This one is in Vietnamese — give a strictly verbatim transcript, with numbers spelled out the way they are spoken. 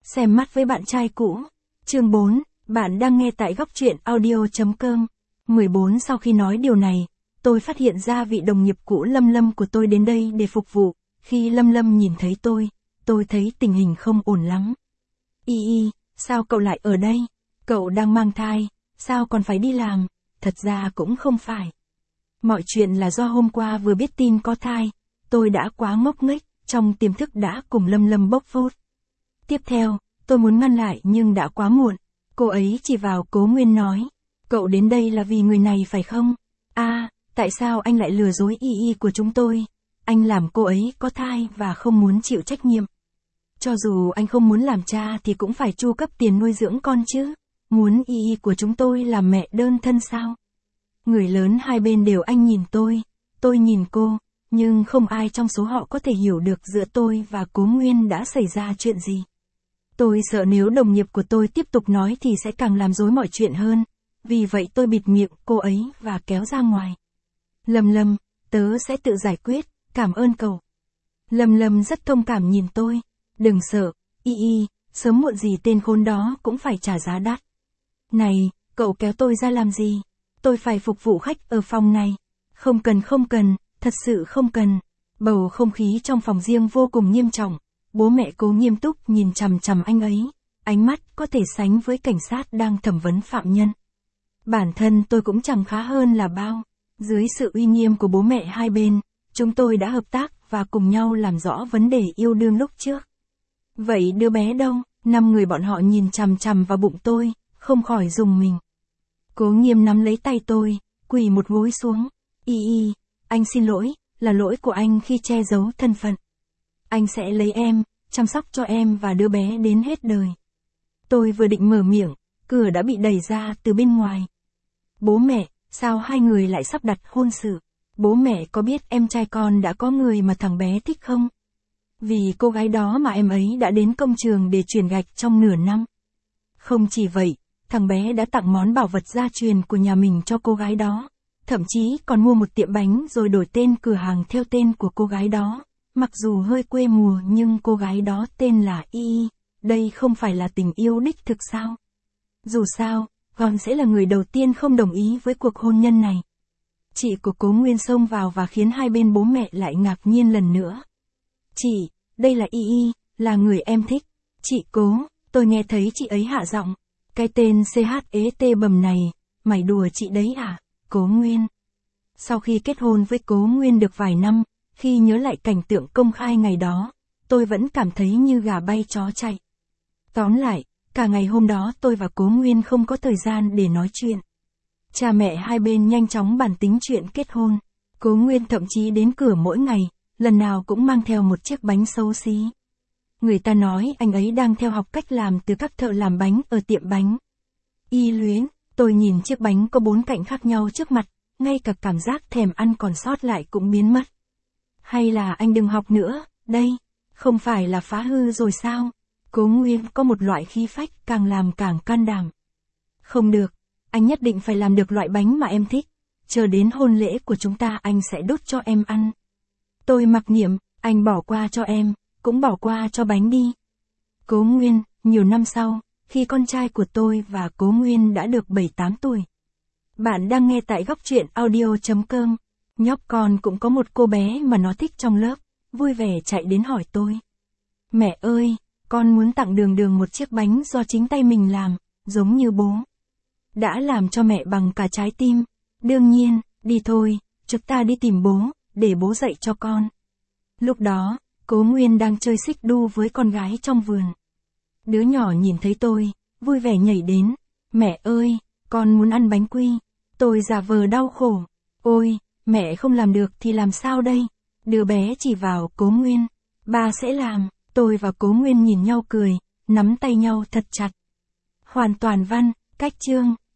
Xem mắt với bạn trai cũ. Chương bốn, bạn đang nghe tại góc truyện audio.com. mười bốn Sau khi nói điều này, tôi phát hiện ra vị đồng nghiệp cũ Lâm Lâm của tôi đến đây để phục vụ. Khi Lâm Lâm nhìn thấy tôi, tôi thấy tình hình không ổn lắm. Y y, sao cậu lại ở đây? Cậu đang mang thai, sao còn phải đi làm? Thật ra cũng không phải. Mọi chuyện là do hôm qua vừa biết tin có thai, tôi đã quá ngốc nghếch, trong tiềm thức đã cùng Lâm Lâm bốc phốt. Tiếp theo, tôi muốn ngăn lại nhưng đã quá muộn. Cô ấy chỉ vào Cố Nguyên nói, cậu đến đây là vì người này phải không? À, tại sao anh lại lừa dối y y của chúng tôi? Anh làm cô ấy có thai và không muốn chịu trách nhiệm. Cho dù anh không muốn làm cha thì cũng phải chu cấp tiền nuôi dưỡng con chứ. Muốn y y của chúng tôi làm mẹ đơn thân sao? Người lớn hai bên đều anh nhìn tôi, tôi nhìn cô, nhưng không ai trong số họ có thể hiểu được giữa tôi và Cố Nguyên đã xảy ra chuyện gì. Tôi sợ nếu đồng nghiệp của tôi tiếp tục nói thì sẽ càng làm rối mọi chuyện hơn, vì vậy tôi bịt miệng cô ấy và kéo ra ngoài. Lâm Lâm, tớ sẽ tự giải quyết, cảm ơn cậu. Lâm Lâm rất thông cảm nhìn tôi, đừng sợ, y y, sớm muộn gì tên khốn đó cũng phải trả giá đắt. Này, cậu kéo tôi ra làm gì? Tôi phải phục vụ khách ở phòng này. Không cần không cần, thật sự không cần. Bầu không khí trong phòng riêng vô cùng nghiêm trọng. Bố mẹ Cố nghiêm túc nhìn chằm chằm anh ấy. Ánh mắt có thể sánh với cảnh sát đang thẩm vấn phạm nhân. Bản thân tôi cũng chẳng khá hơn là bao. Dưới sự uy nghiêm của bố mẹ hai bên, chúng tôi đã hợp tác và cùng nhau làm rõ vấn đề yêu đương lúc trước. Vậy đứa bé đâu? Năm người bọn họ nhìn chằm chằm vào bụng tôi, không khỏi rùng mình. Cố Nghiêm nắm lấy tay tôi, quỳ một gối xuống. Y y, anh xin lỗi, là lỗi của anh khi che giấu thân phận. Anh sẽ lấy em, chăm sóc cho em và đứa bé đến hết đời. Tôi vừa định mở miệng, cửa đã bị đẩy ra từ bên ngoài. Bố mẹ, sao hai người lại sắp đặt hôn sự? Bố mẹ có biết em trai con đã có người mà thằng bé thích không? Vì cô gái đó mà em ấy đã đến công trường để chuyển gạch trong nửa năm. Không chỉ vậy, thằng bé đã tặng món bảo vật gia truyền của nhà mình cho cô gái đó. Thậm chí còn mua một tiệm bánh rồi đổi tên cửa hàng theo tên của cô gái đó. Mặc dù hơi quê mùa nhưng cô gái đó tên là Y Y. Đây không phải là tình yêu đích thực sao? Dù sao, con sẽ là người đầu tiên không đồng ý với cuộc hôn nhân này. Chị của Cố Nguyên xông vào và khiến hai bên bố mẹ lại ngạc nhiên lần nữa. Chị, đây là Y Y, là người em thích. Chị Cố, tôi nghe thấy chị ấy hạ giọng. Cái tên C H E T bầm này, mày đùa chị đấy à? Cố Nguyên. Sau khi kết hôn với Cố Nguyên được vài năm, khi nhớ lại cảnh tượng công khai ngày đó, tôi vẫn cảm thấy như gà bay chó chạy. Tóm lại, cả ngày hôm đó tôi và Cố Nguyên không có thời gian để nói chuyện. Cha mẹ hai bên nhanh chóng bàn tính chuyện kết hôn. Cố Nguyên thậm chí đến cửa mỗi ngày, lần nào cũng mang theo một chiếc bánh xấu xí. Người ta nói anh ấy đang theo học cách làm từ các thợ làm bánh ở tiệm bánh. Y Luyến, tôi nhìn chiếc bánh có bốn cạnh khác nhau trước mặt, ngay cả cảm giác thèm ăn còn sót lại cũng biến mất. Hay là anh đừng học nữa, đây, không phải là phá hư rồi sao? Cố Nguyên có một loại khí phách càng làm càng can đảm. Không được, anh nhất định phải làm được loại bánh mà em thích, chờ đến hôn lễ của chúng ta anh sẽ đút cho em ăn. Tôi mặc niệm, anh bỏ qua cho em, cũng bỏ qua cho bánh đi. Cố Nguyên, nhiều năm sau, khi con trai của tôi và Cố Nguyên đã được bảy tám tuổi. Bạn đang nghe tại góc truyện audio.com. Nhóc con cũng có một cô bé mà nó thích trong lớp, vui vẻ chạy đến hỏi tôi. Mẹ ơi, con muốn tặng Đường Đường một chiếc bánh do chính tay mình làm, giống như bố. Đã làm cho mẹ bằng cả trái tim. Đương nhiên, đi thôi, chúng ta đi tìm bố, để bố dạy cho con. Lúc đó, Cố Nguyên đang chơi xích đu với con gái trong vườn. Đứa nhỏ nhìn thấy tôi, vui vẻ nhảy đến. Mẹ ơi, con muốn ăn bánh quy. Tôi giả vờ đau khổ. Ôi, mẹ không làm được thì làm sao đây? Đứa bé chỉ vào Cố Nguyên. Ba sẽ làm. Tôi và Cố Nguyên nhìn nhau cười, nắm tay nhau thật chặt. Hoàn toàn văn, cách chương.